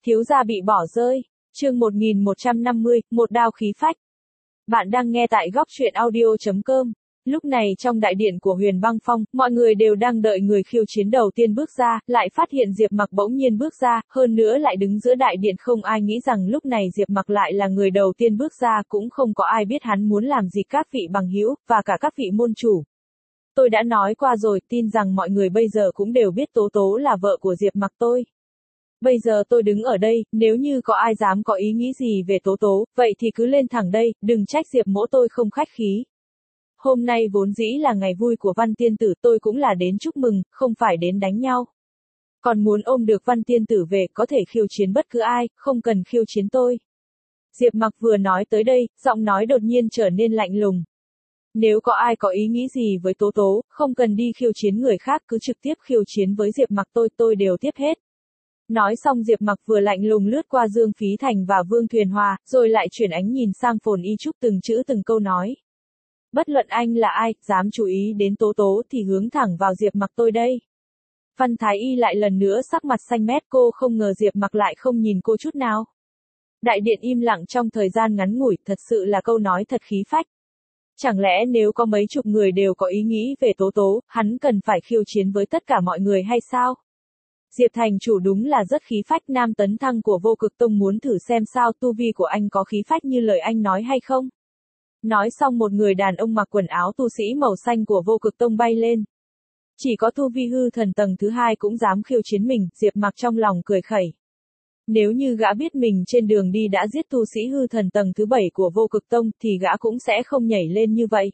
Thiếu gia bị bỏ rơi. Chương 1150, một đao khí phách. Bạn đang nghe tại góc truyện audio.com. Lúc này trong đại điện của Huyền Băng Phong, mọi người đều đang đợi người khiêu chiến đầu tiên bước ra, lại phát hiện Diệp Mặc bỗng nhiên bước ra, hơn nữa lại đứng giữa đại điện, không ai nghĩ rằng lúc này Diệp Mặc lại là người đầu tiên bước ra, cũng không có ai biết hắn muốn làm gì các vị bằng hữu, và cả các vị môn chủ. Tôi đã nói qua rồi, tin rằng mọi người bây giờ cũng đều biết Tố Tố là vợ của Diệp Mặc tôi. Bây giờ tôi đứng ở đây, nếu như có ai dám có ý nghĩ gì về Tố Tố, vậy thì cứ lên thẳng đây, đừng trách Diệp mỗ tôi không khách khí. Hôm nay vốn dĩ là ngày vui của Văn Tiên Tử, tôi cũng là đến chúc mừng, không phải đến đánh nhau. Còn muốn ôm được Văn Tiên Tử về, có thể khiêu chiến bất cứ ai, không cần khiêu chiến tôi. Diệp Mặc vừa nói tới đây, giọng nói đột nhiên trở nên lạnh lùng. Nếu có ai có ý nghĩ gì với Tố Tố, không cần đi khiêu chiến người khác, cứ trực tiếp khiêu chiến với Diệp Mặc tôi đều tiếp hết. Nói xong Diệp Mặc vừa lạnh lùng lướt qua Dương Phí Thành và Vương Thuyền Hòa, rồi lại chuyển ánh nhìn sang Phồn Y Trúc, từng chữ từng câu nói. Bất luận anh là ai, dám chú ý đến Tố Tố thì hướng thẳng vào Diệp Mặc tôi đây. Văn Thái Y lại lần nữa sắc mặt xanh mét, cô không ngờ Diệp Mặc lại không nhìn cô chút nào. Đại điện im lặng trong thời gian ngắn ngủi, thật sự là câu nói thật khí phách. Chẳng lẽ nếu có mấy chục người đều có ý nghĩ về Tố Tố, hắn cần phải khiêu chiến với tất cả mọi người hay sao? Diệp thành chủ đúng là rất khí phách, Nam Tấn Thăng của Vô Cực Tông muốn thử xem sao tu vi của anh có khí phách như lời anh nói hay không? Nói xong một người đàn ông mặc quần áo tu sĩ màu xanh của Vô Cực Tông bay lên. Chỉ có tu vi hư thần tầng thứ 2 cũng dám khiêu chiến mình, Diệp Mặc trong lòng cười khẩy. Nếu như gã biết mình trên đường đi đã giết tu sĩ hư thần tầng thứ 7 của Vô Cực Tông thì gã cũng sẽ không nhảy lên như vậy.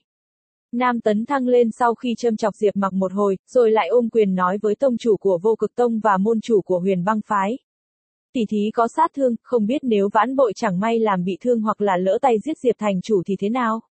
Nam Tấn Thăng lên sau khi châm chọc Diệp Mặc một hồi, rồi lại ôm quyền nói với tông chủ của Vô Cực Tông và môn chủ của Huyền Băng Phái. Tỷ thí có sát thương, không biết nếu vãn bội chẳng may làm bị thương hoặc là lỡ tay giết Diệp thành chủ thì thế nào?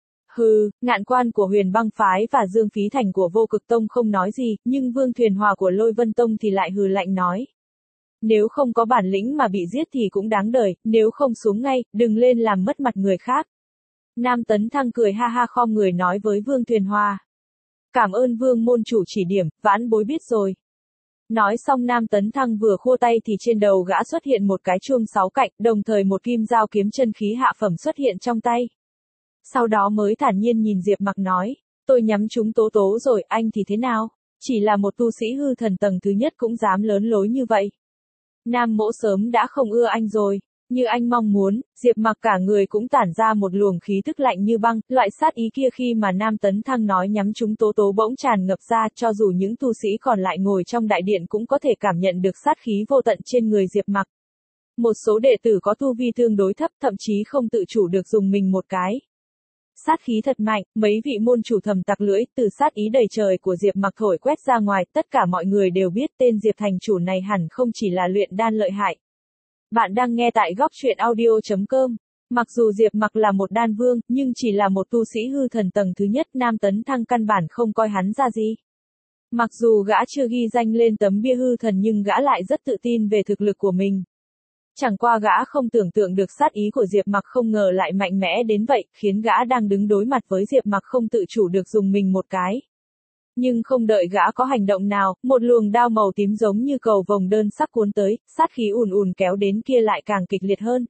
Hừ, Ngạn Quan của Huyền Băng Phái và Dương Phí Thành của Vô Cực Tông không nói gì, nhưng Vương Thuyền Hòa của Lôi Vân Tông thì lại hừ lạnh nói. Nếu không có bản lĩnh mà bị giết thì cũng đáng đời, nếu không xuống ngay, đừng lên làm mất mặt người khác. Nam Tấn Thăng cười ha ha khom người nói với Vương Thuyền Hòa. Cảm ơn Vương môn chủ chỉ điểm, vãn bối biết rồi. Nói xong Nam Tấn Thăng vừa khua tay thì trên đầu gã xuất hiện một cái chuông 6 cạnh, đồng thời một kim dao kiếm chân khí hạ phẩm xuất hiện trong tay. Sau đó mới thản nhiên nhìn Diệp Mặc nói, tôi nhắm trúng Tố Tố rồi, anh thì thế nào? Chỉ là một tu sĩ hư thần tầng thứ nhất cũng dám lớn lối như vậy. Nam mỗ sớm đã không ưa anh rồi. Như anh mong muốn, Diệp Mặc cả người cũng tản ra một luồng khí tức lạnh như băng, loại sát ý kia khi mà Nam Tấn Thăng nói nhắm trúng Tố Tố bỗng tràn ngập ra, cho dù những tu sĩ còn lại ngồi trong đại điện cũng có thể cảm nhận được sát khí vô tận trên người Diệp Mặc. Một số đệ tử có tu vi tương đối thấp, thậm chí không tự chủ được dùng mình một cái. Sát khí thật mạnh, mấy vị môn chủ thầm tặc lưỡi, từ sát ý đầy trời của Diệp Mặc thổi quét ra ngoài, tất cả mọi người đều biết tên Diệp thành chủ này hẳn không chỉ là luyện đan lợi hại. Bạn đang nghe tại góc truyện audio.com. Mặc dù Diệp Mặc là một đan vương, nhưng chỉ là một tu sĩ hư thần tầng thứ nhất, Nam Tấn Thăng căn bản không coi hắn ra gì. Mặc dù gã chưa ghi danh lên tấm bia hư thần nhưng gã lại rất tự tin về thực lực của mình. Chẳng qua gã không tưởng tượng được sát ý của Diệp Mặc không ngờ lại mạnh mẽ đến vậy, khiến gã đang đứng đối mặt với Diệp Mặc không tự chủ được dùng mình một cái. Nhưng không đợi gã có hành động nào, một luồng đao màu tím giống như cầu vồng đơn sắc cuốn tới, sát khí ùn ùn kéo đến kia lại càng kịch liệt hơn.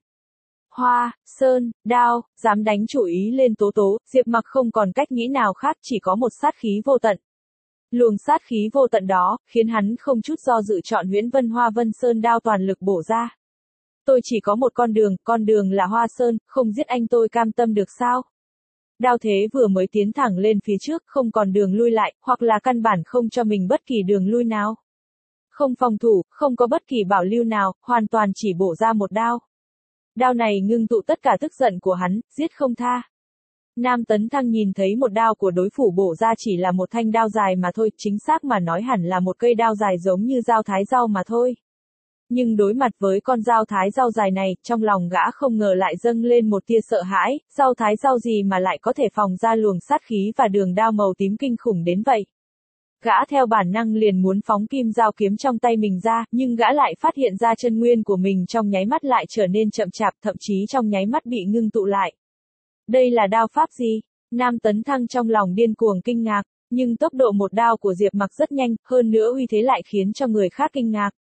Hoa, sơn, đao, dám đánh chủ ý lên Tố Tố, Diệp Mặc không còn cách nghĩ nào khác, chỉ có một sát khí vô tận. Luồng sát khí vô tận đó, khiến hắn không chút do dự chọn Huyễn Vân Hoa Vân Sơn đao toàn lực bổ ra. Tôi chỉ có một con đường là Hoa Sơn, không giết anh tôi cam tâm được sao? Đao thế vừa mới tiến thẳng lên phía trước, không còn đường lui lại, hoặc là căn bản không cho mình bất kỳ đường lui nào. Không phòng thủ, không có bất kỳ bảo lưu nào, hoàn toàn chỉ bổ ra một đao. Đao này ngưng tụ tất cả tức giận của hắn, giết không tha. Nam Tấn Thăng nhìn thấy một đao của đối thủ bổ ra chỉ là một thanh đao dài mà thôi, chính xác mà nói hẳn là một cây đao dài giống như dao thái rau mà thôi. Nhưng đối mặt với con dao thái rau dài này, trong lòng gã không ngờ lại dâng lên một tia sợ hãi, dao thái rau gì mà lại có thể phòng ra luồng sát khí và đường đao màu tím kinh khủng đến vậy. Gã theo bản năng liền muốn phóng kim dao kiếm trong tay mình ra, nhưng gã lại phát hiện ra chân nguyên của mình trong nháy mắt lại trở nên chậm chạp, thậm chí trong nháy mắt bị ngưng tụ lại. Đây là đao pháp gì? Nam Tấn Thăng trong lòng điên cuồng kinh ngạc, nhưng tốc độ một đao của Diệp Mặc rất nhanh, hơn nữa uy thế lại khiến cho người khác kinh ngạc.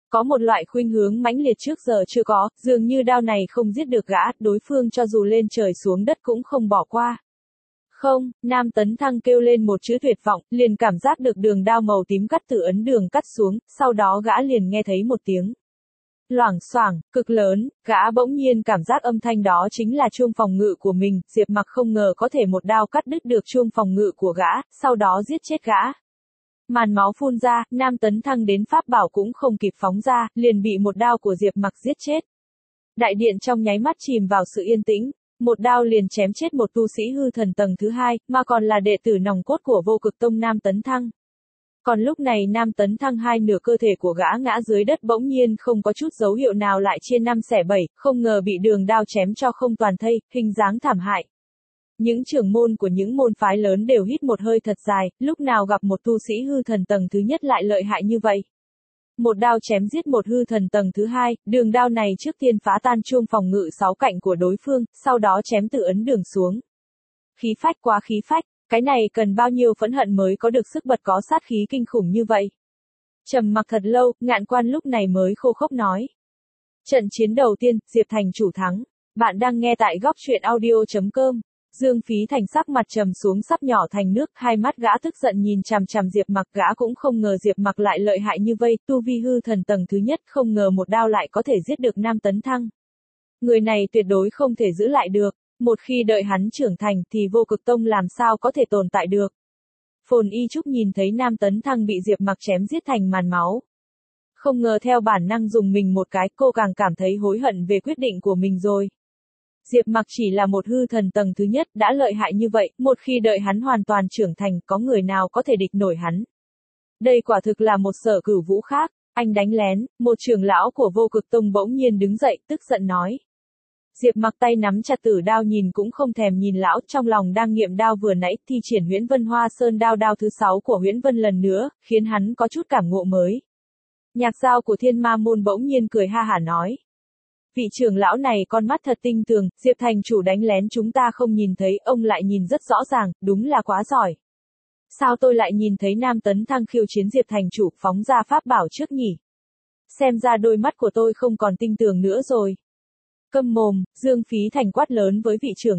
Có một loại khuynh hướng mãnh liệt trước giờ chưa có, dường như đao này không giết được gã, đối phương cho dù lên trời xuống đất cũng không bỏ qua. Không, Nam Tấn Thăng kêu lên một chữ tuyệt vọng, liền cảm giác được đường đao màu tím cắt từ ấn đường cắt xuống, sau đó gã liền nghe thấy một tiếng loảng xoảng, cực lớn, gã bỗng nhiên cảm giác âm thanh đó chính là chuông phòng ngự của mình, Diệp Mặc không ngờ có thể một đao cắt đứt được chuông phòng ngự của gã, sau đó giết chết gã. Màn máu phun ra, Nam Tấn Thăng đến pháp bảo cũng không kịp phóng ra, liền bị một đao của Diệp Mặc giết chết. Đại điện trong nháy mắt chìm vào sự yên tĩnh, một đao liền chém chết một tu sĩ hư thần tầng thứ 2, mà còn là đệ tử nòng cốt của Vô Cực Tông Nam Tấn Thăng. Còn lúc này Nam Tấn Thăng hai nửa cơ thể của gã ngã dưới đất bỗng nhiên không có chút dấu hiệu nào lại chia 5 xẻ 7, không ngờ bị đường đao chém cho không toàn thây, hình dáng thảm hại. Những trưởng môn của những môn phái lớn đều hít một hơi thật dài, lúc nào gặp một tu sĩ hư thần tầng thứ nhất lại lợi hại như vậy. Một đao chém giết một hư thần tầng thứ 2, đường đao này trước tiên phá tan chuông phòng ngự 6 cạnh của đối phương, sau đó chém từ ấn đường xuống. Khí phách quá khí phách, cái này cần bao nhiêu phẫn hận mới có được sức bật có sát khí kinh khủng như vậy. Trầm mặc thật lâu, Ngạn Quan lúc này mới khô khốc nói. Trận chiến đầu tiên, Diệp Thành chủ thắng. Bạn đang nghe tại góc truyện audio.com. Dương Phí Thành sắc mặt trầm xuống sắp nhỏ thành nước, hai mắt gã tức giận nhìn chằm chằm Diệp Mặc, gã cũng không ngờ Diệp Mặc lại lợi hại như vậy, tu vi hư thần tầng thứ nhất, không ngờ một đao lại có thể giết được Nam Tấn Thăng. Người này tuyệt đối không thể giữ lại được, một khi đợi hắn trưởng thành thì Vô Cực Tông làm sao có thể tồn tại được. Phồn Y Trúc nhìn thấy Nam Tấn Thăng bị Diệp Mặc chém giết thành màn máu. Không ngờ theo bản năng dùng mình một cái, cô càng cảm thấy hối hận về quyết định của mình rồi. Diệp Mặc chỉ là một hư thần tầng thứ nhất, đã lợi hại như vậy, một khi đợi hắn hoàn toàn trưởng thành, có người nào có thể địch nổi hắn. Đây quả thực là một Sở Cửu Vũ khác, anh đánh lén, một trưởng lão của Vô Cực Tông bỗng nhiên đứng dậy, tức giận nói. Diệp Mặc tay nắm chặt tử đao nhìn cũng không thèm nhìn lão, trong lòng đang nghiệm đao vừa nãy, thi triển Huyễn Vân Hoa Sơn đao thứ 6 của Huyễn Vân lần nữa, khiến hắn có chút cảm ngộ mới. Nhạc Giao của Thiên Ma môn bỗng nhiên cười ha hả nói. Vị trưởng lão này con mắt thật tinh tường, Diệp Thành chủ đánh lén chúng ta không nhìn thấy, ông lại nhìn rất rõ ràng, đúng là quá giỏi. Sao tôi lại nhìn thấy Nam Tấn Thăng khiêu chiến Diệp Thành chủ phóng ra pháp bảo trước nhỉ? Xem ra đôi mắt của tôi không còn tinh tường nữa rồi. Câm mồm, Dương Phí Thành quát lớn với vị trưởng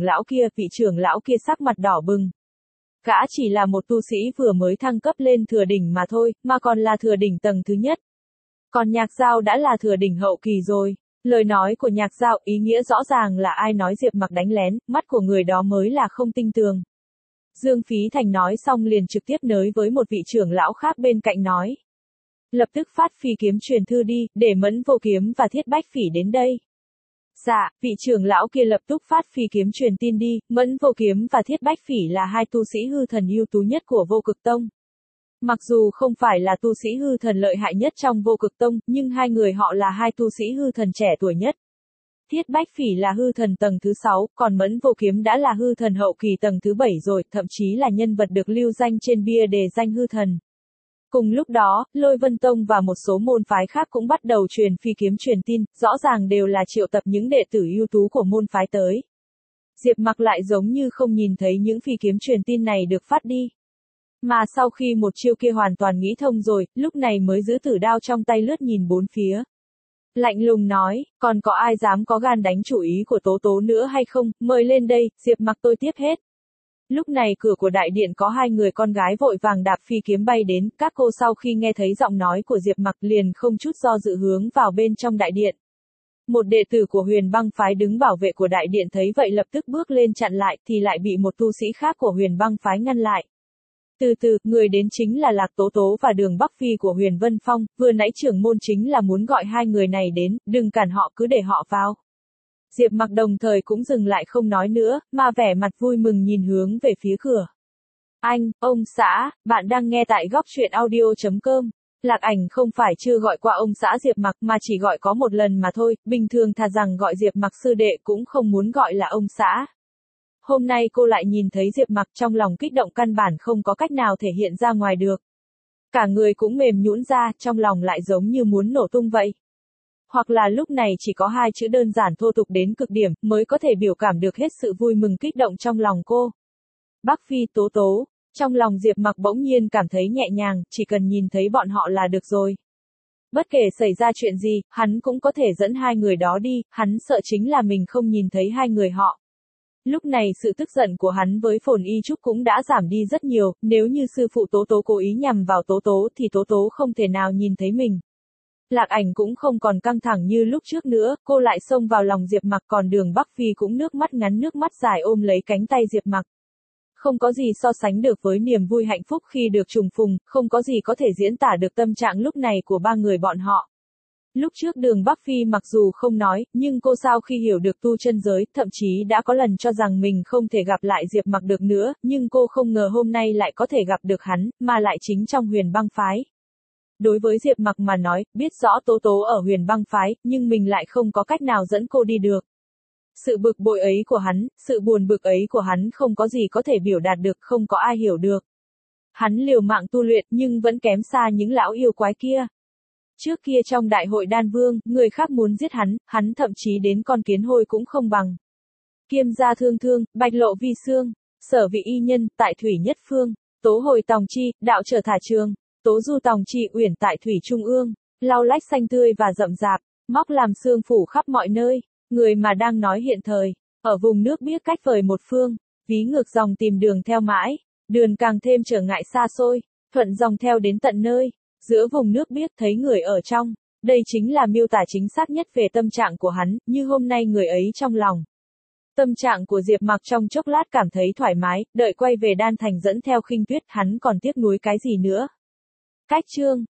lão kia sắc mặt đỏ bừng. Gã chỉ là một tu sĩ vừa mới thăng cấp lên thừa đỉnh mà thôi, mà còn là thừa đỉnh tầng thứ nhất. Còn Nhạc Giao đã là thừa đỉnh hậu kỳ rồi. Lời nói của Nhạc Giao ý nghĩa rõ ràng là ai nói Diệp Mặc đánh lén, mắt của người đó mới là không tinh tường. Dương Phí Thành nói xong liền trực tiếp nới với một vị trưởng lão khác bên cạnh nói. Lập tức phát phi kiếm truyền thư đi, để Mẫn Vô Kiếm và Thiết Bách Phỉ đến đây. Dạ, vị trưởng lão kia lập tức phát phi kiếm truyền tin đi, Mẫn Vô Kiếm và Thiết Bách Phỉ là hai tu sĩ hư thần ưu tú nhất của Vô Cực Tông. Mặc dù không phải là tu sĩ hư thần lợi hại nhất trong Vô Cực Tông, nhưng hai người họ là hai tu sĩ hư thần trẻ tuổi nhất. Thiết Bách Phỉ là hư thần tầng thứ 6, còn Mẫn Vô Kiếm đã là hư thần hậu kỳ tầng thứ 7 rồi, thậm chí là nhân vật được lưu danh trên bia đề danh hư thần. Cùng lúc đó, Lôi Vân Tông và một số môn phái khác cũng bắt đầu truyền phi kiếm truyền tin, rõ ràng đều là triệu tập những đệ tử ưu tú của môn phái tới. Diệp Mặc lại giống như không nhìn thấy những phi kiếm truyền tin này được phát đi. Mà sau khi một chiêu kia hoàn toàn nghĩ thông rồi, lúc này mới giữ tử đao trong tay lướt nhìn bốn phía. Lạnh lùng nói, còn có ai dám có gan đánh chủ ý của Tố Tố nữa hay không, mời lên đây, Diệp Mặc tôi tiếp hết. Lúc này cửa của đại điện có hai người con gái vội vàng đạp phi kiếm bay đến, các cô sau khi nghe thấy giọng nói của Diệp Mặc liền không chút do dự hướng vào bên trong đại điện. Một đệ tử của Huyền Băng phái đứng bảo vệ của đại điện thấy vậy lập tức bước lên chặn lại thì lại bị một tu sĩ khác của Huyền Băng phái ngăn lại. Từ từ, người đến chính là Lạc Tố Tố và Đường Bắc Phi của Huyền Vân Phong, vừa nãy trưởng môn chính là muốn gọi hai người này đến, đừng cản họ cứ để họ vào. Diệp Mặc đồng thời cũng dừng lại không nói nữa, mà vẻ mặt vui mừng nhìn hướng về phía cửa. Anh, ông xã, bạn đang nghe tại góc truyện audio.com. Lạc Ảnh không phải chưa gọi qua ông xã Diệp Mặc mà chỉ gọi có một lần mà thôi, bình thường thà rằng gọi Diệp Mặc sư đệ cũng không muốn gọi là ông xã. Hôm nay cô lại nhìn thấy Diệp Mặc trong lòng kích động căn bản không có cách nào thể hiện ra ngoài được. Cả người cũng mềm nhũn ra, trong lòng lại giống như muốn nổ tung vậy. Hoặc là lúc này chỉ có hai chữ đơn giản thô tục đến cực điểm, mới có thể biểu cảm được hết sự vui mừng kích động trong lòng cô. Bắc Phi, Tố Tố, trong lòng Diệp Mặc bỗng nhiên cảm thấy nhẹ nhàng, chỉ cần nhìn thấy bọn họ là được rồi. Bất kể xảy ra chuyện gì, hắn cũng có thể dẫn hai người đó đi, hắn sợ chính là mình không nhìn thấy hai người họ. Lúc này sự tức giận của hắn với Phồn Y Trúc cũng đã giảm đi rất nhiều, nếu như sư phụ Tố Tố cố ý nhằm vào Tố Tố thì Tố Tố không thể nào nhìn thấy mình. Lạc Ảnh cũng không còn căng thẳng như lúc trước nữa, cô lại xông vào lòng Diệp Mặc, còn Đường Bắc Phi cũng nước mắt ngắn nước mắt dài ôm lấy cánh tay Diệp Mặc. Không có gì so sánh được với niềm vui hạnh phúc khi được trùng phùng, không có gì có thể diễn tả được tâm trạng lúc này của ba người bọn họ. Lúc trước Đường Bắc Phi mặc dù không nói, nhưng cô sau khi hiểu được tu chân giới, thậm chí đã có lần cho rằng mình không thể gặp lại Diệp Mặc được nữa, nhưng cô không ngờ hôm nay lại có thể gặp được hắn, mà lại chính trong Huyền Băng Phái. Đối với Diệp Mặc mà nói, biết rõ Tố Tố ở Huyền Băng Phái, nhưng mình lại không có cách nào dẫn cô đi được. Sự bực bội ấy của hắn, sự buồn bực ấy của hắn không có gì có thể biểu đạt được, không có ai hiểu được. Hắn liều mạng tu luyện nhưng vẫn kém xa những lão yêu quái kia. Trước kia trong đại hội đan vương, người khác muốn giết hắn thậm chí đến con kiến hôi cũng không bằng. Kiêm gia thương thương, bạch lộ vi xương, sở vị y nhân, tại thủy nhất phương, tố hồi tòng chi, đạo trở thả trường, tố du tòng chi uyển tại thủy trung ương, lau lách xanh tươi và rậm rạp, móc làm xương phủ khắp mọi nơi, người mà đang nói hiện thời, ở vùng nước biếc cách vời một phương, ví ngược dòng tìm đường theo mãi, đường càng thêm trở ngại xa xôi, thuận dòng theo đến tận nơi. Giữa vùng nước biếc thấy người ở trong, đây chính là miêu tả chính xác nhất về tâm trạng của hắn, như hôm nay người ấy trong lòng. Tâm trạng của Diệp Mặc trong chốc lát cảm thấy thoải mái, đợi quay về Đan Thành dẫn theo Khinh Tuyết, hắn còn tiếc nuối cái gì nữa. Cách chương